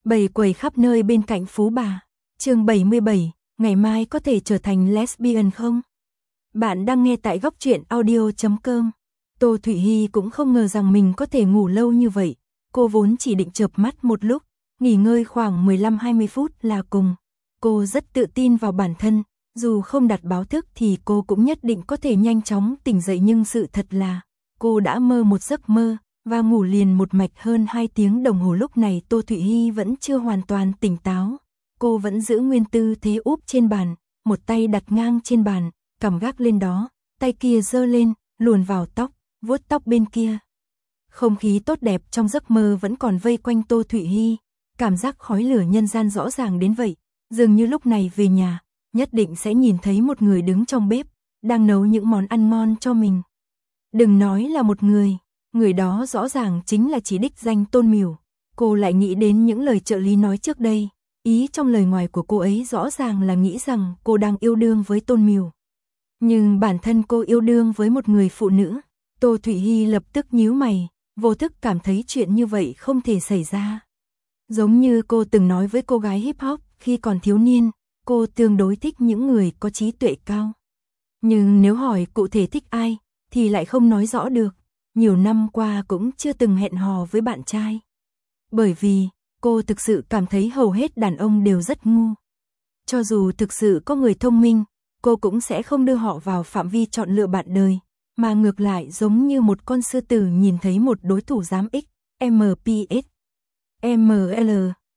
Bầy quẩy khắp nơi bên cạnh Phú Bà. Chương 77, ngày mai có thể trở thành lesbian không? Bạn đang nghe tại góc truyện audio.com. Tô Thụy Hi cũng không ngờ rằng mình có thể ngủ lâu như vậy. Cô vốn chỉ định chợp mắt một lúc, nghỉ ngơi khoảng 15-20 phút là cùng. Cô rất tự tin vào bản thân, dù không đặt báo thức thì cô cũng nhất định có thể nhanh chóng tỉnh dậy, nhưng sự thật là cô đã mơ một giấc mơ và ngủ liền một mạch hơn 2 tiếng đồng hồ. Lúc này Tô Thụy Hi vẫn chưa hoàn toàn tỉnh táo. Cô vẫn giữ nguyên tư thế úp trên bàn, một tay đặt ngang trên bàn, cằm gác lên đó, tay kia giơ lên, luồn vào tóc, vuốt tóc bên kia. Không khí tốt đẹp trong giấc mơ vẫn còn vây quanh Tô Thụy Hi, cảm giác khói lửa nhân gian rõ ràng đến vậy, dường như lúc này về nhà, nhất định sẽ nhìn thấy một người đứng trong bếp, đang nấu những món ăn ngon cho mình. Đừng nói là một người đó rõ ràng chính là chỉ đích danh Tôn Miểu. Cô lại nghĩ đến những lời trợ lý nói trước đây, ý trong lời ngoài của cô ấy rõ ràng là nghĩ rằng cô đang yêu đương với Tôn Miểu. Nhưng bản thân cô yêu đương với một người phụ nữ. Tô Thụy Hi lập tức nhíu mày, vô thức cảm thấy chuyện như vậy không thể xảy ra. Giống như cô từng nói với cô gái hip hop khi còn thiếu niên, cô tương đối thích những người có trí tuệ cao. Nhưng nếu hỏi cụ thể thích ai, thì lại không nói rõ được. Nhiều năm qua cũng chưa từng hẹn hò với bạn trai. Bởi vì, cô thực sự cảm thấy hầu hết đàn ông đều rất ngu. Cho dù thực sự có người thông minh, cô cũng sẽ không đưa họ vào phạm vi chọn lựa bạn đời, mà ngược lại giống như một con sư tử nhìn thấy một đối thủ dám X, MPS, ML,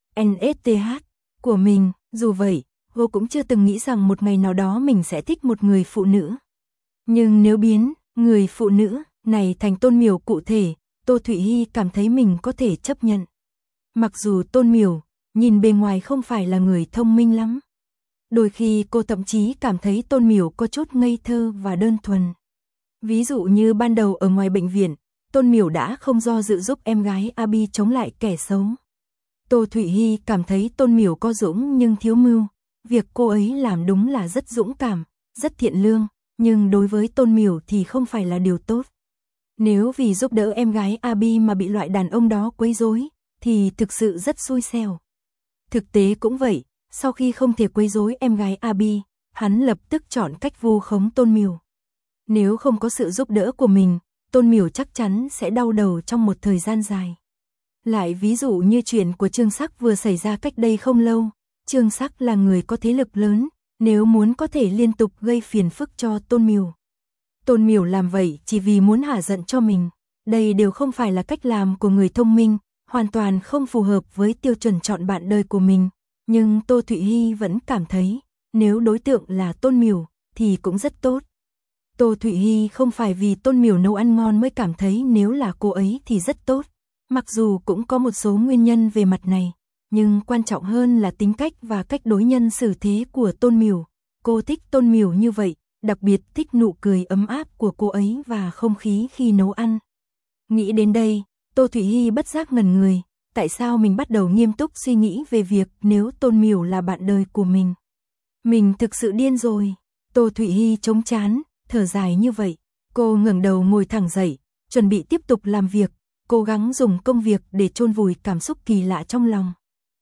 NSTH của mình. Dù vậy, cô cũng chưa từng nghĩ rằng một ngày nào đó mình sẽ thích một người phụ nữ. Nhưng nếu biến người phụ nữ này thành Tôn Miểu cụ thể, Tô Thụy Hi cảm thấy mình có thể chấp nhận. Mặc dù Tôn Miểu nhìn bề ngoài không phải là người thông minh lắm. Đôi khi cô thậm chí cảm thấy Tôn Miểu có chút ngây thơ và đơn thuần. Ví dụ như ban đầu ở ngoài bệnh viện, Tôn Miểu đã không do dự giúp em gái Abi chống lại kẻ xấu. Tô Thụy Hi cảm thấy Tôn Miểu có dũng nhưng thiếu mưu. Việc cô ấy làm đúng là rất dũng cảm, rất thiện lương, nhưng đối với Tôn Miểu thì không phải là điều tốt. Nếu vì giúp đỡ em gái Abi mà bị loại đàn ông đó quấy rối, thì thực sự rất xui xẻo. Thực tế cũng vậy, sau khi không thể quấy rối em gái Abi, hắn lập tức chọn cách vu khống Tôn Miểu. Nếu không có sự giúp đỡ của mình, Tôn Miểu chắc chắn sẽ đau đầu trong một thời gian dài. Lại ví dụ như chuyện của Trương Sắc vừa xảy ra cách đây không lâu. Trương Sắc là người có thế lực lớn, nếu muốn có thể liên tục gây phiền phức cho Tôn Miểu. Tôn Miểu làm vậy chỉ vì muốn hả giận cho mình. Đây đều không phải là cách làm của người thông minh, hoàn toàn không phù hợp với tiêu chuẩn chọn bạn đời của mình. Nhưng Tô Thụy Hi vẫn cảm thấy, nếu đối tượng là Tôn Miểu, thì cũng rất tốt. Tô Thụy Hi không phải vì Tôn Miểu nấu ăn ngon mới cảm thấy nếu là cô ấy thì rất tốt. Mặc dù cũng có một số nguyên nhân về mặt này, nhưng quan trọng hơn là tính cách và cách đối nhân xử thế của Tôn Miểu. Cô thích Tôn Miểu như vậy, đặc biệt thích nụ cười ấm áp của cô ấy và không khí khi nấu ăn. Nghĩ đến đây, Tô Thụy Hi bất giác ngẩn người, tại sao mình bắt đầu nghiêm túc suy nghĩ về việc nếu Tôn Miểu là bạn đời của mình. Mình thực sự điên rồi. Tô Thụy Hi chống trán, thở dài như vậy. Cô ngẩng đầu ngồi thẳng dậy, chuẩn bị tiếp tục làm việc, cố gắng dùng công việc để chôn vùi cảm xúc kỳ lạ trong lòng.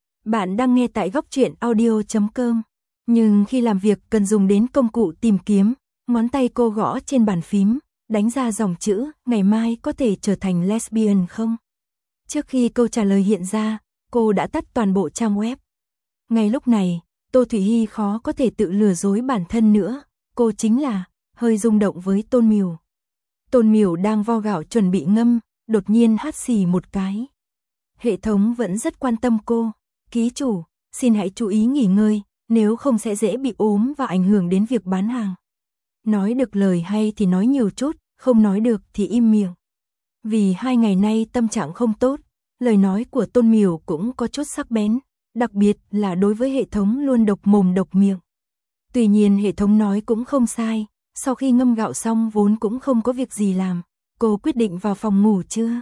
Bạn đang nghe tại góc truyện audio.com. Nhưng khi làm việc cần dùng đến công cụ tìm kiếm, ngón tay cô gõ trên bàn phím, đánh ra dòng chữ, ngày mai có thể trở thành lesbian không? Trước khi câu trả lời hiện ra, cô đã tắt toàn bộ trang web. Ngay lúc này, Tô Thụy Hi khó có thể tự lừa dối bản thân nữa, cô chính là hơi rung động với Tôn Miểu. Tôn Miểu đang vo gạo chuẩn bị ngâm, đột nhiên hắt xì một cái. Hệ thống vẫn rất quan tâm cô. Ký chủ, xin hãy chú ý nghỉ ngơi, nếu không sẽ dễ bị ốm và ảnh hưởng đến việc bán hàng. Nói được lời hay thì nói nhiều chút, không nói được thì im miệng. Vì 2 ngày nay tâm trạng không tốt, lời nói của Tôn Miểu cũng có chút sắc bén, đặc biệt là đối với hệ thống luôn độc mồm độc miệng. Tuy nhiên hệ thống nói cũng không sai, sau khi ngâm gạo xong vốn cũng không có việc gì làm, cô quyết định vào phòng ngủ trưa.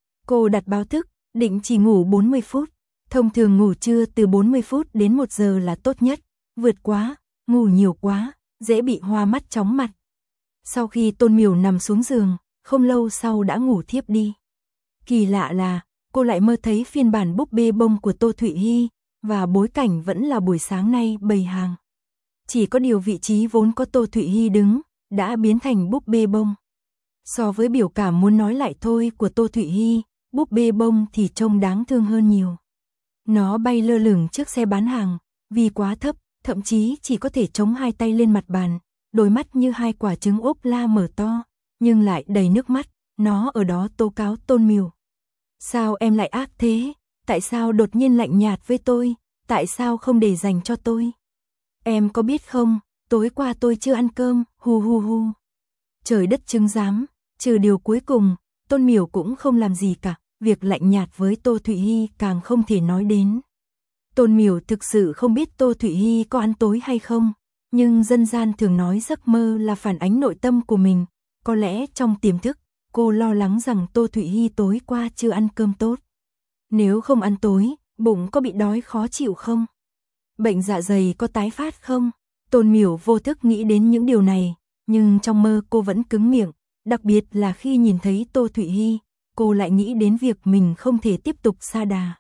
Cô đặt báo thức, định chỉ ngủ 40 phút. Thông thường ngủ trưa từ 40 phút đến 1 giờ là tốt nhất, vượt quá, ngủ nhiều quá, dễ bị hoa mắt chóng mặt. Sau khi Tôn Miểu nằm xuống giường, không lâu sau đã ngủ thiếp đi. Kỳ lạ là, cô lại mơ thấy phiên bản búp bê bông của Tô Thụy Hy, và bối cảnh vẫn là buổi sáng nay bày hàng. Chỉ có điều vị trí vốn có Tô Thụy Hy đứng, đã biến thành búp bê bông. So với biểu cảm muốn nói lại thôi của Tô Thụy Hy, búp bê bông thì trông đáng thương hơn nhiều. Nó bay lơ lửng trước xe bán hàng, vì quá thấp, thậm chí chỉ có thể chống hai tay lên mặt bàn, đôi mắt như hai quả trứng ốp la mở to, nhưng lại đầy nước mắt, nó ở đó tố cáo Tôn Miểu. Sao em lại ác thế? Tại sao đột nhiên lạnh nhạt với tôi? Tại sao không để dành cho tôi? Em có biết không, tối qua tôi chưa ăn cơm, hu hu hu. Trời đất chứng giám, trừ điều cuối cùng, Tôn Miểu cũng không làm gì cả, việc lạnh nhạt với Tô Thụy Hy càng không thể nói đến. Tôn Miểu thực sự không biết Tô Thụy Hy có ăn tối hay không, nhưng dân gian thường nói giấc mơ là phản ánh nội tâm của mình, có lẽ trong tiềm thức, cô lo lắng rằng Tô Thụy Hy tối qua chưa ăn cơm tốt. Nếu không ăn tối, bụng có bị đói khó chịu không? Bệnh dạ dày có tái phát không? Tôn Miểu vô thức nghĩ đến những điều này, nhưng trong mơ cô vẫn cứng miệng, đặc biệt là khi nhìn thấy Tô Thụy Hy, cô lại nghĩ đến việc mình không thể tiếp tục sa đà.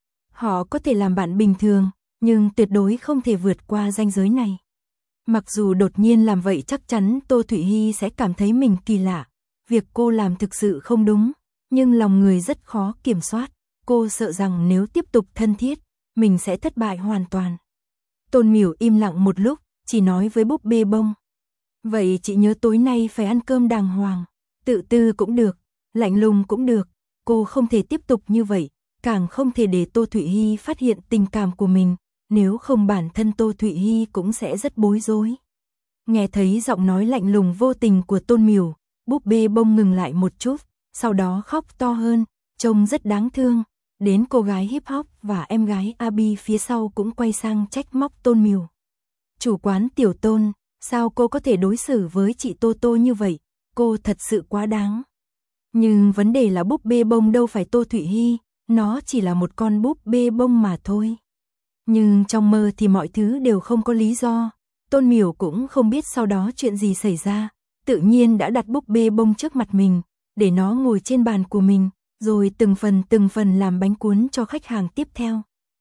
Họ có thể làm bạn bình thường, nhưng tuyệt đối không thể vượt qua ranh giới này. Mặc dù đột nhiên làm vậy chắc chắn Tô Thụy Hy sẽ cảm thấy mình kỳ lạ, việc cô làm thực sự không đúng, nhưng lòng người rất khó kiểm soát, cô sợ rằng nếu tiếp tục thân thiết, mình sẽ thất bại hoàn toàn. Tôn Miểu im lặng một lúc, chỉ nói với búp bê bông. Vậy chị nhớ tối nay phải ăn cơm đàng hoàng, tự tư cũng được, lạnh lùng cũng được, cô không thể tiếp tục như vậy, càng không thể để Tô Thụy Hy phát hiện tình cảm của mình, nếu không bản thân Tô Thụy Hy cũng sẽ rất bối rối. Nghe thấy giọng nói lạnh lùng vô tình của Tôn Miểu, búp bê bông ngừng lại một chút, sau đó khóc to hơn, trông rất đáng thương. Đến cô gái hip hop và em gái Abi phía sau cũng quay sang trách móc Tôn Miểu. Chủ quán Tiểu Tôn, sao cô có thể đối xử với chị Tô Tô như vậy, cô thật sự quá đáng. Nhưng vấn đề là búp bê bông đâu phải Tô Thụy Hy, nó chỉ là một con búp bê bông mà thôi. Nhưng trong mơ thì mọi thứ đều không có lý do, Tôn Miểu cũng không biết sau đó chuyện gì xảy ra, tự nhiên đã đặt búp bê bông trước mặt mình, để nó ngồi trên bàn của mình, rồi từng phần làm bánh cuốn cho khách hàng tiếp theo.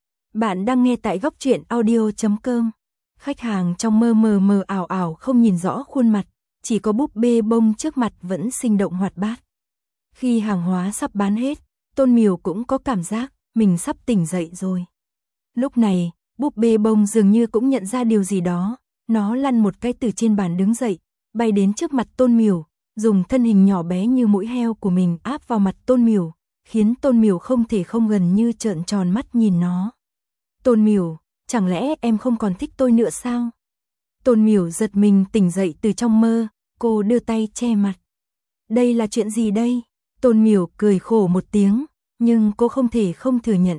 Bạn đang nghe tại góc truyện audio.com. Khách hàng trong mơ mờ mờ ảo ảo không nhìn rõ khuôn mặt, chỉ có búp bê bông trước mặt vẫn sinh động hoạt bát. Khi hàng hóa sắp bán hết, Tôn Miểu cũng có cảm giác mình sắp tỉnh dậy rồi. Lúc này, búp bê bông dường như cũng nhận ra điều gì đó, nó lăn một cái từ trên bàn đứng dậy, bay đến trước mặt Tôn Miểu, dùng thân hình nhỏ bé như mũi heo của mình áp vào mặt Tôn Miểu, khiến Tôn Miểu không thể không gần như trợn tròn mắt nhìn nó. Tôn Miểu, chẳng lẽ em không còn thích tôi nữa sao? Tôn Miểu giật mình tỉnh dậy từ trong mơ, cô đưa tay che mặt. Đây là chuyện gì đây? Tôn Miểu cười khổ một tiếng, nhưng cô không thể không thừa nhận,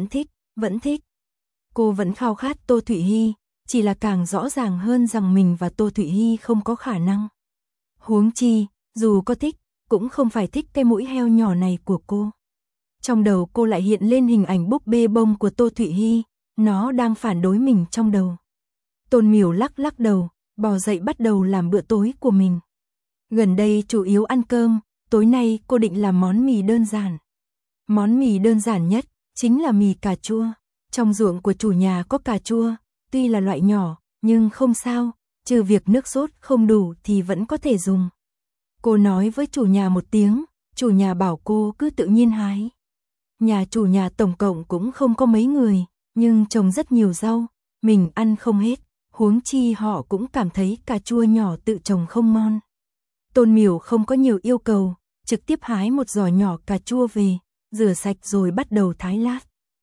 vẫn thích. Cô vẫn khao khát Tô Thụy Hy, chỉ là càng rõ ràng hơn rằng mình và Tô Thụy Hy không có khả năng. Huống chi, dù có thích, cũng không phải thích cái mũi heo nhỏ này của cô. Trong đầu cô lại hiện lên hình ảnh búp bê bông của Tô Thụy Hy, nó đang phản đối mình trong đầu. Tôn Miểu lắc đầu, bò dậy bắt đầu làm bữa tối của mình. Gần đây chủ yếu ăn cơm, tối nay cô định làm món mì đơn giản. Món mì đơn giản nhất chính là mì cà chua. Trong ruộng của chủ nhà có cà chua, tuy là loại nhỏ, nhưng không sao, trừ việc nước sốt không đủ thì vẫn có thể dùng. Cô nói với chủ nhà một tiếng, chủ nhà bảo cô cứ tự nhiên hái. Nhà chủ nhà tổng cộng cũng không có mấy người, nhưng trồng rất nhiều rau, mình ăn không hết, huống chi họ cũng cảm thấy cà chua nhỏ tự trồng không ngon. Tôn Miểu không có nhiều yêu cầu, trực tiếp hái một giỏ nhỏ cà chua về, rửa sạch rồi bắt đầu thái lát.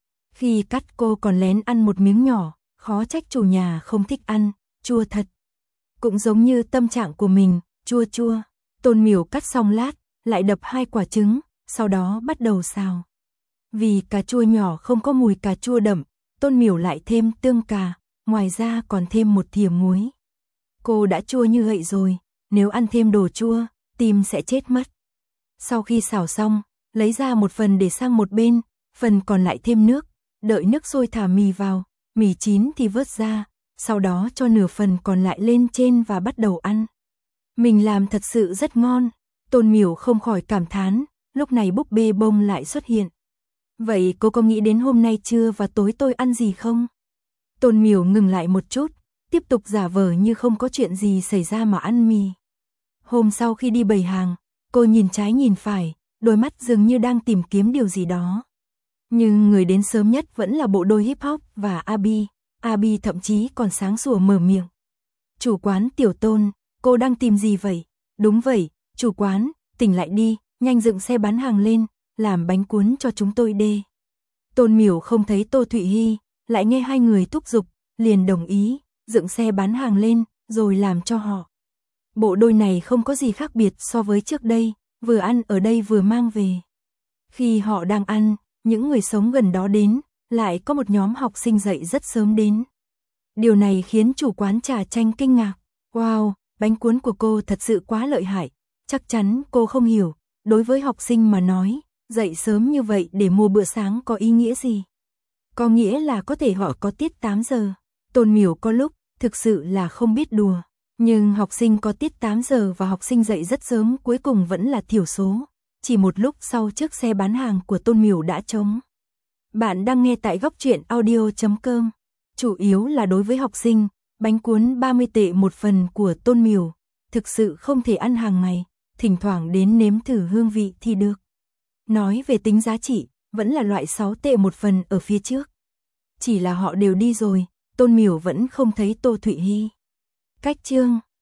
Khi cắt cô còn lén ăn một miếng nhỏ, khó trách chủ nhà không thích ăn, chua thật. Cũng giống như tâm trạng của mình, chua. Tôn Miểu cắt xong lát, lại đập 2 quả trứng, sau đó bắt đầu xào. Vì cà chua nhỏ không có mùi cà chua đậm, Tôn Miểu lại thêm tương cà, ngoài ra còn thêm một thìa muối. Cô đã chua như vậy rồi, nếu ăn thêm đồ chua, tim sẽ chết mất. Sau khi xào xong, lấy ra một phần để sang một bên, phần còn lại thêm nước, đợi nước sôi thả mì vào, mì chín thì vớt ra, sau đó cho nửa phần còn lại lên trên và bắt đầu ăn. Mình làm thật sự rất ngon, Tôn Miểu không khỏi cảm thán, lúc này búp bê bông lại xuất hiện. Vậy cô có nghĩ đến hôm nay trưa và tối tôi ăn gì không? Tôn Miểu ngừng lại một chút, tiếp tục giả vờ như không có chuyện gì xảy ra mà ăn mì. Hôm sau khi đi bày hàng, cô nhìn trái nhìn phải, đôi mắt dường như đang tìm kiếm điều gì đó. Nhưng người đến sớm nhất vẫn là bộ đôi hip hop và Abi. Abi thậm chí còn sáng sủa mở miệng. Chủ quán Tiểu Tôn, cô đang tìm gì vậy? Đúng vậy, chủ quán, tỉnh lại đi, nhanh dựng xe bán hàng lên, làm bánh cuốn cho chúng tôi đê. Tôn Miểu không thấy Tô Thụy Hy, lại nghe hai người thúc giục, liền đồng ý, dựng xe bán hàng lên, rồi làm cho họ. Bộ đôi này không có gì khác biệt so với trước đây, vừa ăn ở đây vừa mang về. Khi họ đang ăn, những người sống gần đó đến, lại có một nhóm học sinh dậy rất sớm đến. Điều này khiến chủ quán trà chanh kinh ngạc. Wow, bánh cuốn của cô thật sự quá lợi hại. Chắc chắn cô không hiểu, đối với học sinh mà nói, dậy sớm như vậy để mua bữa sáng có ý nghĩa gì? Có nghĩa là có thể họ có tiết 8 giờ. Tôn Miểu có lúc, thực sự là không biết đùa. Nhưng học sinh có tiết 8 giờ và học sinh dậy rất sớm cuối cùng vẫn là thiểu số. Chỉ một lúc sau chiếc xe bán hàng của Tôn Miểu đã trống. Bạn đang nghe tại góc truyện audio.com. Chủ yếu là đối với học sinh, bánh cuốn 30 tệ một phần của Tôn Miểu, thực sự không thể ăn hàng ngày, thỉnh thoảng đến nếm thử hương vị thì được. Nói về tính giá trị, vẫn là loại 6 tệ một phần ở phía trước. Chỉ là họ đều đi rồi, Tôn Miểu vẫn không thấy Tô Thụy Hy. Cách chương